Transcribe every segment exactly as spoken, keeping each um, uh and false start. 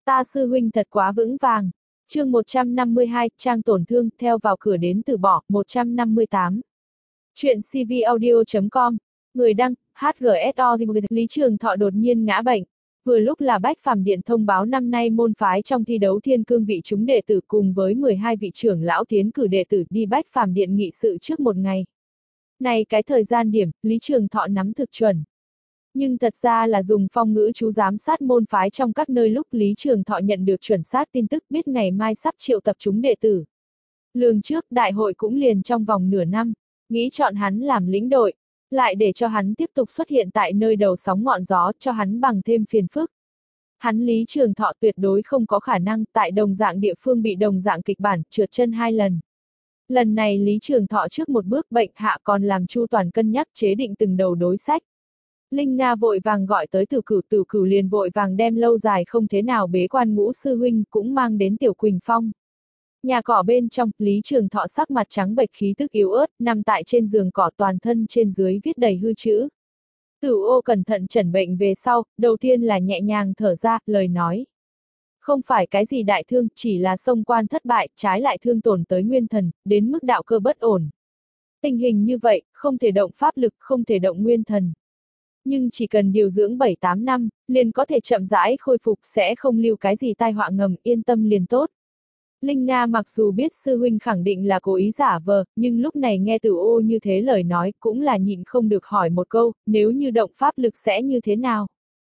Ta sư huynh thật quá vững vàng. Chương một trăm năm mươi hai, trang tổn thương, theo vào cửa đến từ bỏ, một trăm năm mươi tám. Chuyện cvaudio chấm com, người đăng, hát giê ét o. Lý Trường Thọ đột nhiên ngã bệnh. Vừa lúc là Bách Phàm Điện thông báo năm nay môn phái trong thi đấu thiên cương vị chúng đệ tử cùng với mười hai vị trưởng lão tiến cử đệ tử đi Bách Phàm Điện nghị sự trước một ngày. Này cái thời gian điểm, Lý Trường Thọ nắm thực chuẩn. Nhưng thật ra là dùng phong ngữ chú giám sát môn phái trong các nơi lúc Lý Trường Thọ nhận được chuẩn xác tin tức biết ngày mai sắp triệu tập chúng đệ tử. Lường trước đại hội cũng liền trong vòng nửa năm, nghĩ chọn hắn làm lĩnh đội, lại để cho hắn tiếp tục xuất hiện tại nơi đầu sóng ngọn gió cho hắn bằng thêm phiền phức. Hắn Lý Trường Thọ tuyệt đối không có khả năng tại đồng dạng địa phương bị đồng dạng kịch bản trượt chân hai lần. Lần này Lý Trường Thọ trước một bước bệnh hạ còn làm chu toàn cân nhắc chế định từng đầu đối sách. Linh Nga vội vàng gọi tới Tử Cửu, Tử Cửu liền vội vàng đem lâu dài không thế nào bế quan Ngũ sư huynh cũng mang đến Tiểu Quỳnh Phong. Nhà cỏ bên trong, Lý Trường Thọ sắc mặt trắng bệch khí tức yếu ớt, nằm tại trên giường cỏ toàn thân trên dưới viết đầy hư chữ. Tử Ô cẩn thận chẩn bệnh về sau, đầu tiên là nhẹ nhàng thở ra, lời nói. Không phải cái gì đại thương, chỉ là xông quan thất bại, trái lại thương tổn tới nguyên thần, đến mức đạo cơ bất ổn. Tình hình như vậy, không thể động pháp lực, không thể động nguyên thần. Nhưng chỉ cần điều dưỡng bảy tám năm, liền có thể chậm rãi khôi phục sẽ không lưu cái gì tai họa ngầm, yên tâm liền tốt. Linh Nga mặc dù biết sư huynh khẳng định là cố ý giả vờ, nhưng lúc này nghe Tử Ô như thế lời nói cũng là nhịn không được hỏi một câu, nếu như động pháp lực sẽ như thế nào?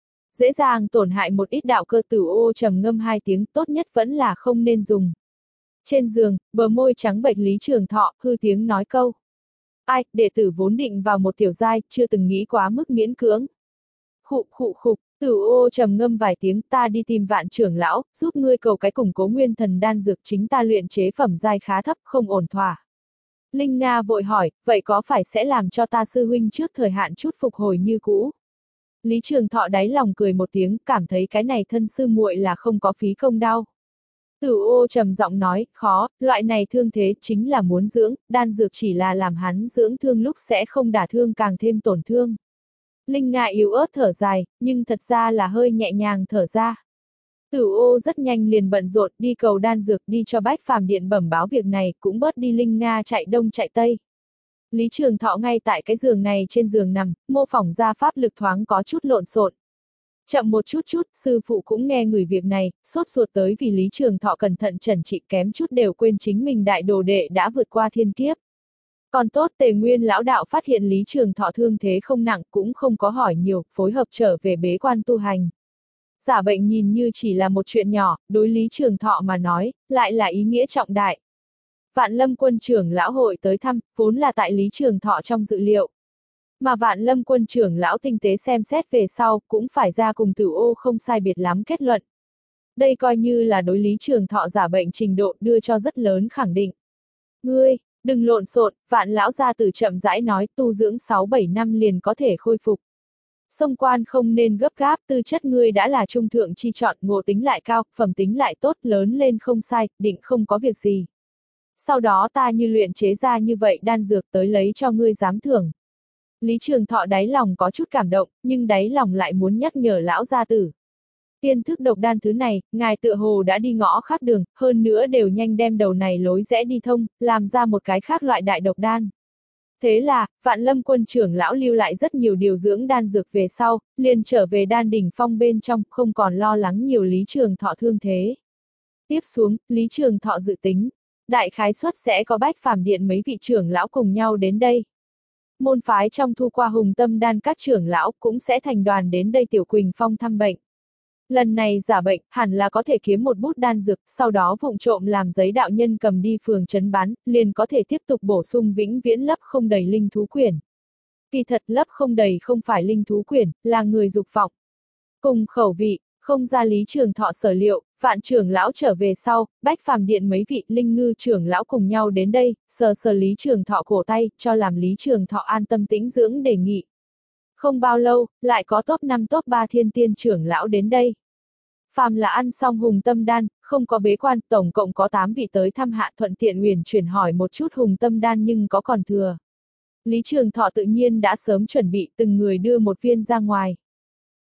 Dễ dàng tổn hại một ít đạo cơ. Tử Ô trầm ngâm hai tiếng, tốt nhất vẫn là không nên dùng. Trên giường, bờ môi trắng bệch Lý Trường Thọ, hư tiếng nói câu. Ai, đệ tử vốn định vào một tiểu giai, chưa từng nghĩ quá mức miễn cưỡng. Khụ khụ khục, Tử Ô trầm ngâm vài tiếng, ta đi tìm Vạn trưởng lão, giúp ngươi cầu cái củng cố nguyên thần đan dược, chính ta luyện chế phẩm giai khá thấp, không ổn thỏa. Linh Nga vội hỏi, vậy có phải sẽ làm cho ta sư huynh trước thời hạn chút phục hồi như cũ? Lý Trường Thọ đáy lòng cười một tiếng, cảm thấy cái này thân sư muội là không có phí công đau. Tử Ô trầm giọng nói, khó, loại này thương thế chính là muốn dưỡng, đan dược chỉ là làm hắn dưỡng thương lúc sẽ không đả thương càng thêm tổn thương. Linh Nga yếu ớt thở dài, nhưng thật ra là hơi nhẹ nhàng thở ra. Tử Ô rất nhanh liền bận rộn đi cầu đan dược, đi cho Bách Phàm Điện bẩm báo việc này, cũng bớt đi Linh Nga chạy đông chạy tây. Lý Trường Thọ ngay tại cái giường này trên giường nằm, mô phỏng ra pháp lực thoáng có chút lộn xộn. Chậm một chút chút, sư phụ cũng nghe người việc này, sốt ruột tới vì Lý Trường Thọ cẩn thận chẩn trị kém chút đều quên chính mình đại đồ đệ đã vượt qua thiên kiếp. Còn tốt Tề Nguyên lão đạo phát hiện Lý Trường Thọ thương thế không nặng cũng không có hỏi nhiều, phối hợp trở về bế quan tu hành. Giả bệnh nhìn như chỉ là một chuyện nhỏ, đối Lý Trường Thọ mà nói, lại là ý nghĩa trọng đại. Vạn Lâm Quân trưởng lão hội tới thăm, vốn là tại Lý Trường Thọ trong dự liệu. Mà Vạn Lâm Quân trưởng lão tinh tế xem xét về sau, cũng phải ra cùng Tử Ô không sai biệt lắm kết luận. Đây coi như là đối Lý Trường Thọ giả bệnh trình độ đưa cho rất lớn khẳng định. Ngươi, đừng lộn xộn, Vạn lão gia tử chậm rãi nói, tu dưỡng sáu bảy năm liền có thể khôi phục. Xông quan không nên gấp gáp, tư chất ngươi đã là trung thượng chi chọn, ngộ tính lại cao, phẩm tính lại tốt, lớn lên không sai, định không có việc gì. Sau đó ta như luyện chế ra như vậy đan dược tới lấy cho ngươi giám thưởng. Lý Trường Thọ đáy lòng có chút cảm động, nhưng đáy lòng lại muốn nhắc nhở lão gia tử. Tiên thức độc đan thứ này, ngài tựa hồ đã đi ngõ khác đường, hơn nữa đều nhanh đem đầu này lối rẽ đi thông, làm ra một cái khác loại đại độc đan. Thế là, Vạn Lâm Quân trưởng lão lưu lại rất nhiều điều dưỡng đan dược về sau, liền trở về đan đỉnh phong bên trong, không còn lo lắng nhiều Lý Trường Thọ thương thế. Tiếp xuống, Lý Trường Thọ dự tính, đại khái suất sẽ có Bách Phàm Điện mấy vị trưởng lão cùng nhau đến đây. Môn phái trong thu qua hùng tâm đan các trưởng lão cũng sẽ thành đoàn đến đây Tiểu Quỳnh Phong thăm bệnh. Lần này giả bệnh, hẳn là có thể kiếm một bút đan dược, sau đó vụng trộm làm giấy đạo nhân cầm đi phường trấn bán, liền có thể tiếp tục bổ sung vĩnh viễn lấp không đầy linh thú quyển. Kỳ thật lấp không đầy không phải linh thú quyển, là người dục vọng. Cùng khẩu vị, không ra Lý Trường Thọ sở liệu, Vạn trưởng lão trở về sau, Bách Phàm Điện mấy vị linh ngư trưởng lão cùng nhau đến đây, sờ sờ Lý Trường Thọ cổ tay, cho làm Lý Trường Thọ an tâm tĩnh dưỡng đề nghị. Không bao lâu, lại có top năm top ba thiên tiên trưởng lão đến đây. Phàm là ăn xong hùng tâm đan, không có bế quan, tổng cộng có tám vị tới thăm hạ, thuận tiện uyển chuyển hỏi một chút hùng tâm đan nhưng có còn thừa. Lý Trường Thọ tự nhiên đã sớm chuẩn bị, từng người đưa một viên ra ngoài.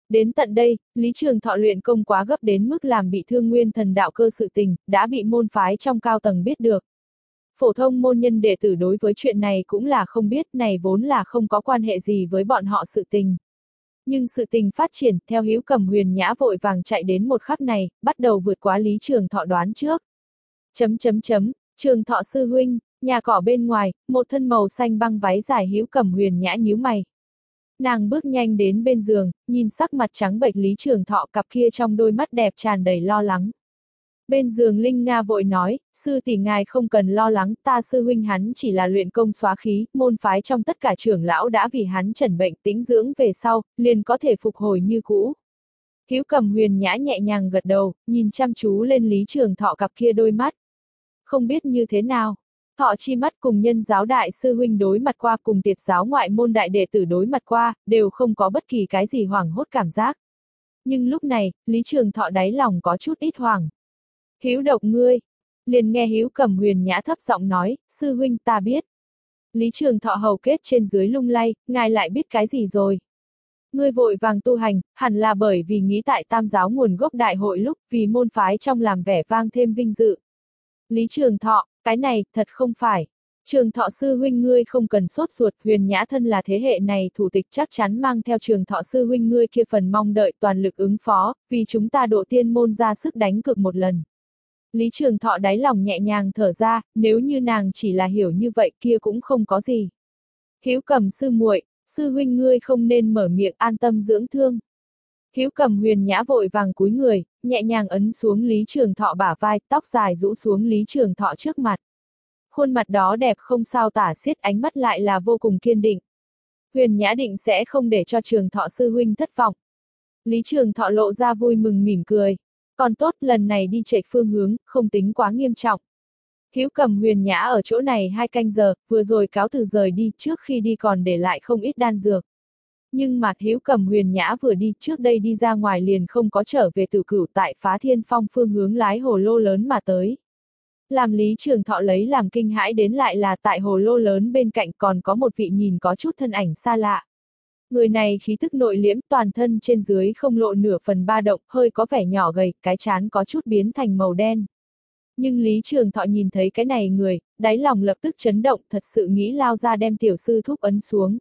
Đến tận đây, Lý Trường Thọ luyện công quá gấp đến mức làm bị thương nguyên thần đạo cơ sự tình, đã bị môn phái trong cao tầng biết được. Phổ thông môn nhân đệ tử đối với chuyện này cũng là không biết, này vốn là không có quan hệ gì với bọn họ sự tình. Nhưng sự tình phát triển, theo Hữu Cầm Huyền Nhã vội vàng chạy đến một khắc này, bắt đầu vượt quá Lý Trường Thọ đoán trước. Chấm chấm chấm, Trường Thọ sư huynh, nhà cỏ bên ngoài, một thân màu xanh băng váy dài Hữu Cầm Huyền Nhã nhíu mày. Nàng bước nhanh đến bên giường, nhìn sắc mặt trắng bệch Lý Trường Thọ, cặp kia trong đôi mắt đẹp tràn đầy lo lắng. Bên giường Linh Nga vội nói, sư tỷ ngài không cần lo lắng, ta sư huynh hắn chỉ là luyện công xóa khí, môn phái trong tất cả trưởng lão đã vì hắn trần bệnh tĩnh dưỡng về sau, liền có thể phục hồi như cũ. Hữu Cầm Huyền Nhã nhẹ nhàng gật đầu, nhìn chăm chú lên Lý Trường Thọ cặp kia đôi mắt. Không biết như thế nào, Thọ chi mắt cùng nhân giáo đại sư huynh đối mặt qua, cùng tiệt giáo ngoại môn đại đệ tử đối mặt qua, đều không có bất kỳ cái gì hoảng hốt cảm giác. Nhưng lúc này, Lý Trường Thọ đáy lòng có chút ít hoảng. Hữu độc ngươi, liền nghe Hữu Cầm Huyền Nhã thấp giọng nói, sư huynh ta biết. Lý Trường Thọ hầu kết trên dưới lung lay, ngài lại biết cái gì rồi? Ngươi vội vàng tu hành, hẳn là bởi vì nghĩ tại tam giáo nguồn gốc đại hội lúc, vì môn phái trong làm vẻ vang thêm vinh dự. Lý Trường Thọ, cái này, thật không phải. Trường Thọ sư huynh ngươi không cần sốt ruột, Huyền Nhã thân là thế hệ này thủ tịch chắc chắn mang theo Trường Thọ sư huynh ngươi kia phần mong đợi toàn lực ứng phó, vì chúng ta độ tiên môn ra sức đánh cược một lần. Lý Trường Thọ đáy lòng nhẹ nhàng thở ra, nếu như nàng chỉ là hiểu như vậy kia cũng không có gì. Hữu Cầm sư muội, sư huynh ngươi không nên mở miệng, an tâm dưỡng thương. Hữu Cầm Huyền Nhã vội vàng cúi người, nhẹ nhàng ấn xuống Lý Trường Thọ bả vai, tóc dài rũ xuống Lý Trường Thọ trước mặt. Khuôn mặt đó đẹp không sao tả xiết, ánh mắt lại là vô cùng kiên định. Huyền Nhã định sẽ không để cho Trường Thọ sư huynh thất vọng. Lý Trường Thọ lộ ra vui mừng mỉm cười. Còn tốt, lần này đi chạy phương hướng, không tính quá nghiêm trọng. Hữu Cầm Huyền Nhã ở chỗ này hai canh giờ, vừa rồi cáo từ rời đi, trước khi đi còn để lại không ít đan dược. Nhưng mà Hữu Cầm Huyền Nhã vừa đi, trước đây đi ra ngoài liền không có trở về Tử Cửu, tại Phá Thiên Phong phương hướng lái hồ lô lớn mà tới. Làm Lý Trường Thọ lấy làm kinh hãi đến lại là tại hồ lô lớn bên cạnh còn có một vị nhìn có chút thân ảnh xa lạ. Người này khí tức nội liễm, toàn thân trên dưới không lộ nửa phần ba động, hơi có vẻ nhỏ gầy, cái trán có chút biến thành màu đen. Nhưng Lý Trường Thọ nhìn thấy cái này người, đáy lòng lập tức chấn động, thật sự nghĩ lao ra đem tiểu sư thúc ấn xuống.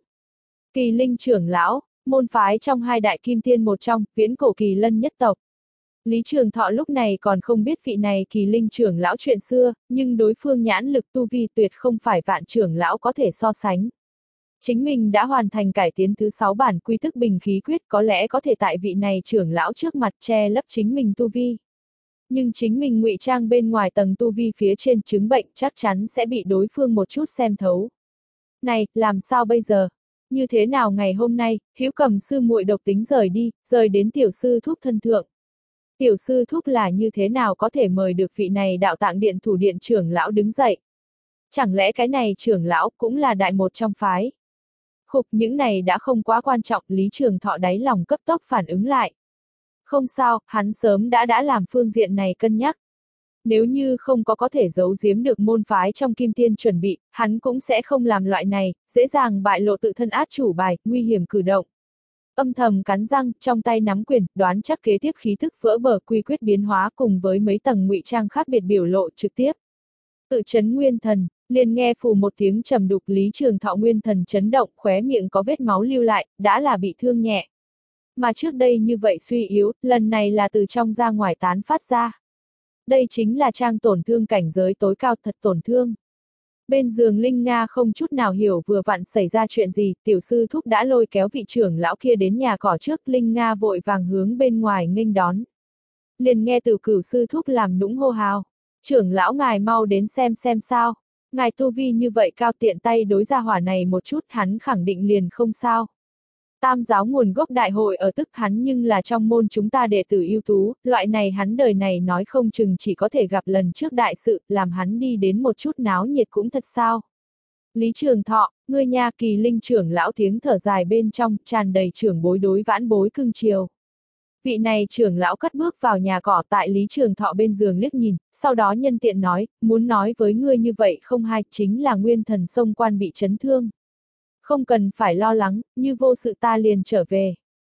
Kỳ Linh trưởng lão, môn phái trong hai đại kim tiên một trong, viễn cổ Kỳ Lân nhất tộc. Lý Trường Thọ lúc này còn không biết vị này Kỳ Linh trưởng lão chuyện xưa, nhưng đối phương nhãn lực tu vi tuyệt không phải vạn trưởng lão có thể so sánh. Chính mình đã hoàn thành cải tiến thứ sáu bản quy tức bình khí quyết, có lẽ có thể tại vị này trưởng lão trước mặt che lấp chính mình tu vi. Nhưng chính mình ngụy trang bên ngoài tầng tu vi phía trên chứng bệnh chắc chắn sẽ bị đối phương một chút xem thấu. Này, làm sao bây giờ? Như thế nào ngày hôm nay, Hữu Cầm sư muội độc tính rời đi, rời đến tiểu sư thúc thân thượng. Tiểu sư thúc là như thế nào có thể mời được vị này đạo tạng điện thủ điện trưởng lão đứng dậy? Chẳng lẽ cái này trưởng lão cũng là đại một trong phái? Khục, những này đã không quá quan trọng, Lý Trường Thọ đáy lòng cấp tốc phản ứng lại. Không sao, hắn sớm đã đã làm phương diện này cân nhắc. Nếu như không có có thể giấu giếm được môn phái trong kim tiên chuẩn bị, hắn cũng sẽ không làm loại này, dễ dàng bại lộ tự thân át chủ bài, nguy hiểm cử động. Âm thầm cắn răng, trong tay nắm quyền, đoán chắc kế tiếp khí thức vỡ bờ quy quyết biến hóa cùng với mấy tầng ngụy trang khác biệt biểu lộ trực tiếp. Tự chấn nguyên thần, liền nghe phù một tiếng trầm đục, Lý Trường Thọ nguyên thần chấn động, khóe miệng có vết máu lưu lại, đã là bị thương nhẹ. Mà trước đây như vậy suy yếu, lần này là từ trong ra ngoài tán phát ra. Đây chính là trang tổn thương cảnh giới tối cao, thật tổn thương. Bên giường Linh Nga không chút nào hiểu vừa vặn xảy ra chuyện gì, tiểu sư thúc đã lôi kéo vị trưởng lão kia đến nhà cỏ trước, Linh Nga vội vàng hướng bên ngoài nghênh đón. Liền nghe Tử Cửu sư thúc làm nũng hô hào. Trưởng lão ngài mau đến xem xem sao. Ngài tu vi như vậy cao, tiện tay đối ra hỏa này một chút, hắn khẳng định liền không sao. Tam giáo nguồn gốc đại hội ở tức hắn nhưng là trong môn chúng ta đệ tử ưu tú, loại này hắn đời này nói không chừng chỉ có thể gặp lần trước đại sự, làm hắn đi đến một chút náo nhiệt cũng thật sao. Lý Trường Thọ, ngươi nha, Kỳ Linh trưởng lão tiếng thở dài bên trong, tràn đầy trưởng bối đối vãn bối cưng chiều. Vị này trưởng lão cất bước vào nhà cỏ, tại Lý Trường Thọ bên giường liếc nhìn, sau đó nhân tiện nói, muốn nói với ngươi như vậy không hay, chính là nguyên thần sông quan bị chấn thương. Không cần phải lo lắng, như vô sự ta liền trở về.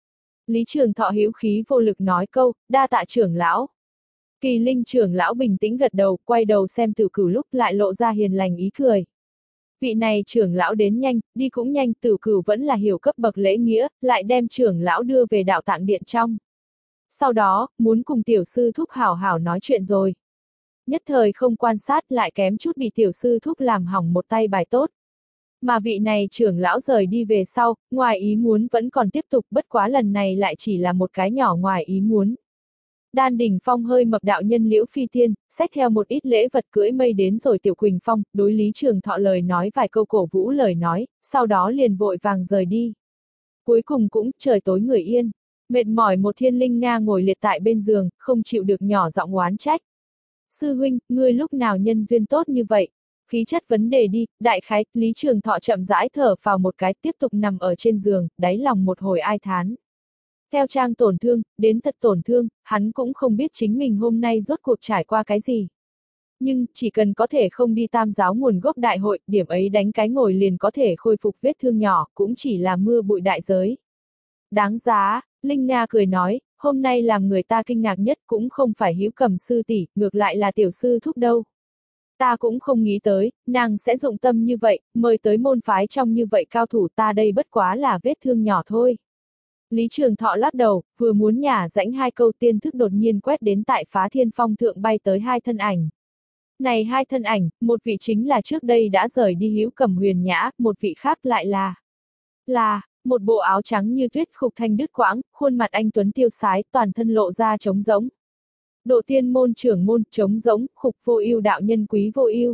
Lý Trường Thọ hữu khí vô lực nói câu, đa tạ trưởng lão. Kỳ Linh trưởng lão bình tĩnh gật đầu, quay đầu xem Tử Cửu lúc lại lộ ra hiền lành ý cười. Vị này trưởng lão đến nhanh, đi cũng nhanh, Tử Cửu vẫn là hiểu cấp bậc lễ nghĩa, lại đem trưởng lão đưa về đạo tạng điện trong. Sau đó, muốn cùng tiểu sư thúc hảo hảo nói chuyện rồi. Nhất thời không quan sát lại kém chút bị tiểu sư thúc làm hỏng một tay bài tốt. Mà vị này trưởng lão rời đi về sau, ngoài ý muốn vẫn còn tiếp tục, bất quá lần này lại chỉ là một cái nhỏ ngoài ý muốn. Đan Đỉnh Phong hơi mập đạo nhân Liễu Phi Tiên, xách theo một ít lễ vật cưỡi mây đến rồi Tiểu Quỳnh Phong, đối Lý Trường Thọ lời nói vài câu cổ vũ lời nói, sau đó liền vội vàng rời đi. Cuối cùng cũng, trời tối người yên, mệt mỏi một thiên linh Nga ngồi liệt tại bên giường, không chịu được nhỏ giọng oán trách. Sư huynh, ngươi lúc nào nhân duyên tốt như vậy? Khí chất vấn đề đi, đại khái, Lý Trường Thọ chậm rãi thở vào một cái, tiếp tục nằm ở trên giường, đáy lòng một hồi ai thán. Theo Trang tổn thương, đến thật tổn thương, hắn cũng không biết chính mình hôm nay rốt cuộc trải qua cái gì. Nhưng, chỉ cần có thể không đi tam giáo nguồn gốc đại hội, điểm ấy đánh cái ngồi liền có thể khôi phục vết thương nhỏ, cũng chỉ là mưa bụi đại giới. Đáng giá, Linh Nga cười nói, hôm nay làm người ta kinh ngạc nhất cũng không phải Hữu Cầm sư tỷ, ngược lại là tiểu sư thúc đâu. Ta cũng không nghĩ tới, nàng sẽ dụng tâm như vậy, mời tới môn phái trong như vậy cao thủ, ta đây bất quá là vết thương nhỏ thôi. Lý Trường Thọ lắc đầu, vừa muốn nhả rãnh hai câu, tiên thức đột nhiên quét đến tại Phá Thiên Phong thượng bay tới hai thân ảnh. Này hai thân ảnh, một vị chính là trước đây đã rời đi Hữu Cầm Huyền Nhã, một vị khác lại là là một bộ áo trắng như tuyết, khục thanh đứt quãng, khuôn mặt anh tuấn tiêu sái, toàn thân lộ ra trống rỗng. Độ tiên môn trưởng môn, trống rỗng, khục vô ưu đạo nhân Quý Vô Ưu.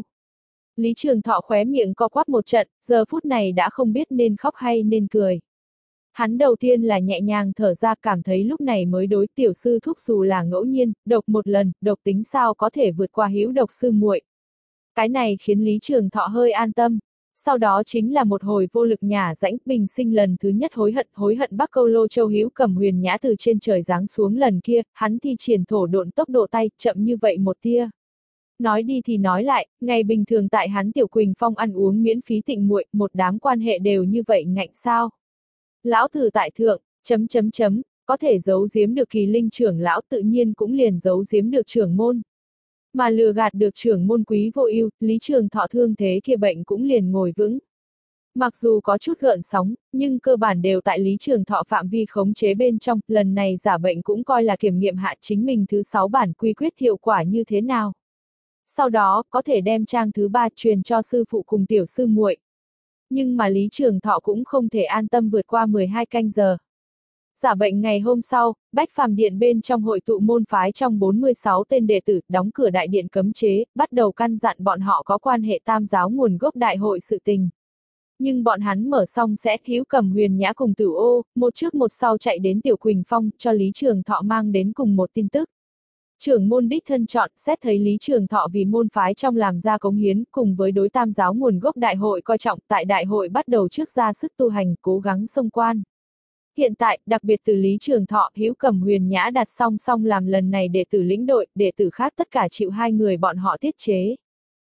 Lý Trường Thọ khóe miệng co quắp một trận, giờ phút này đã không biết nên khóc hay nên cười. Hắn đầu tiên là nhẹ nhàng thở ra, cảm thấy lúc này mới đối tiểu sư thúc dù là ngẫu nhiên, độc một lần, độc tính sao có thể vượt qua hữu độc sư muội. Cái này khiến Lý Trường Thọ hơi an tâm. Sau đó chính là một hồi vô lực nhả rãnh, bình sinh lần thứ nhất hối hận, hối hận Bắc Câu Lô Châu Hữu Cầm Huyền Nhã từ trên trời giáng xuống lần kia, hắn thi triển thổ độn tốc độ tay, chậm như vậy một tia. Nói đi thì nói lại, ngày bình thường tại hắn Tiểu Quỳnh Phong ăn uống miễn phí tịnh muội, một đám quan hệ đều như vậy ngạnh sao. Lão tử tại thượng, chấm chấm chấm, có thể giấu giếm được Kỳ Linh trưởng lão tự nhiên cũng liền giấu giếm được trưởng môn. Mà lừa gạt được trưởng môn Quý Vô Ưu, Lý Trường Thọ thương thế kia bệnh cũng liền ngồi vững. Mặc dù có chút gợn sóng, nhưng cơ bản đều tại Lý Trường Thọ phạm vi khống chế bên trong, lần này giả bệnh cũng coi là kiểm nghiệm hạ chính mình thứ sáu bản quy quyết hiệu quả như thế nào. Sau đó, có thể đem trang thứ ba truyền cho sư phụ cùng tiểu sư muội. Nhưng mà Lý Trường Thọ cũng không thể an tâm vượt qua mười hai canh giờ. Giả bệnh ngày hôm sau, Bách Phàm Điện bên trong hội tụ môn phái trong bốn mươi sáu tên đệ tử, đóng cửa đại điện cấm chế, bắt đầu căn dặn bọn họ có quan hệ tam giáo nguồn gốc đại hội sự tình. Nhưng bọn hắn mở xong sẽ Hữu Cầm Huyền Nhã cùng Tử Ô, một trước một sau chạy đến Tiểu Quỳnh Phong, cho Lý Trường Thọ mang đến cùng một tin tức. Trưởng môn đích thân chọn, xét thấy Lý Trường Thọ vì môn phái trong làm ra cống hiến, cùng với đối tam giáo nguồn gốc đại hội coi trọng, tại đại hội bắt đầu trước ra sức tu hành, cố gắng xông quan. Hiện tại, đặc biệt từ Lý Trường Thọ, Hữu Cầm Huyền Nhã đặt song song làm lần này đệ tử lĩnh đội, đệ tử khác tất cả chịu hai người bọn họ tiết chế.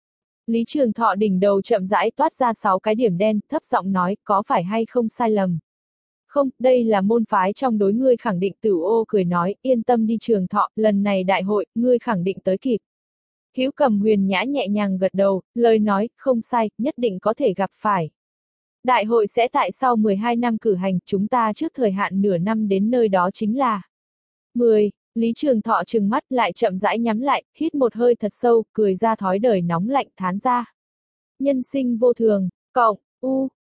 Lý Trường Thọ đỉnh đầu chậm rãi toát ra sáu cái điểm đen, thấp giọng nói, có phải hay không sai lầm. Không, đây là môn phái trong đối ngươi khẳng định. Tử Ô cười nói, yên tâm đi Trường Thọ, lần này đại hội, ngươi khẳng định tới kịp. Hữu Cầm Huyền Nhã nhẹ nhàng gật đầu, lời nói, không sai, nhất định có thể gặp phải. Đại hội sẽ tại sau mười hai năm cử hành, chúng ta trước thời hạn nửa năm đến nơi đó chính là mười. Lý Trường Thọ trừng mắt lại chậm rãi nhắm lại, hít một hơi thật sâu, cười ra thói đời nóng lạnh thán ra. Nhân sinh vô thường, cộng, u,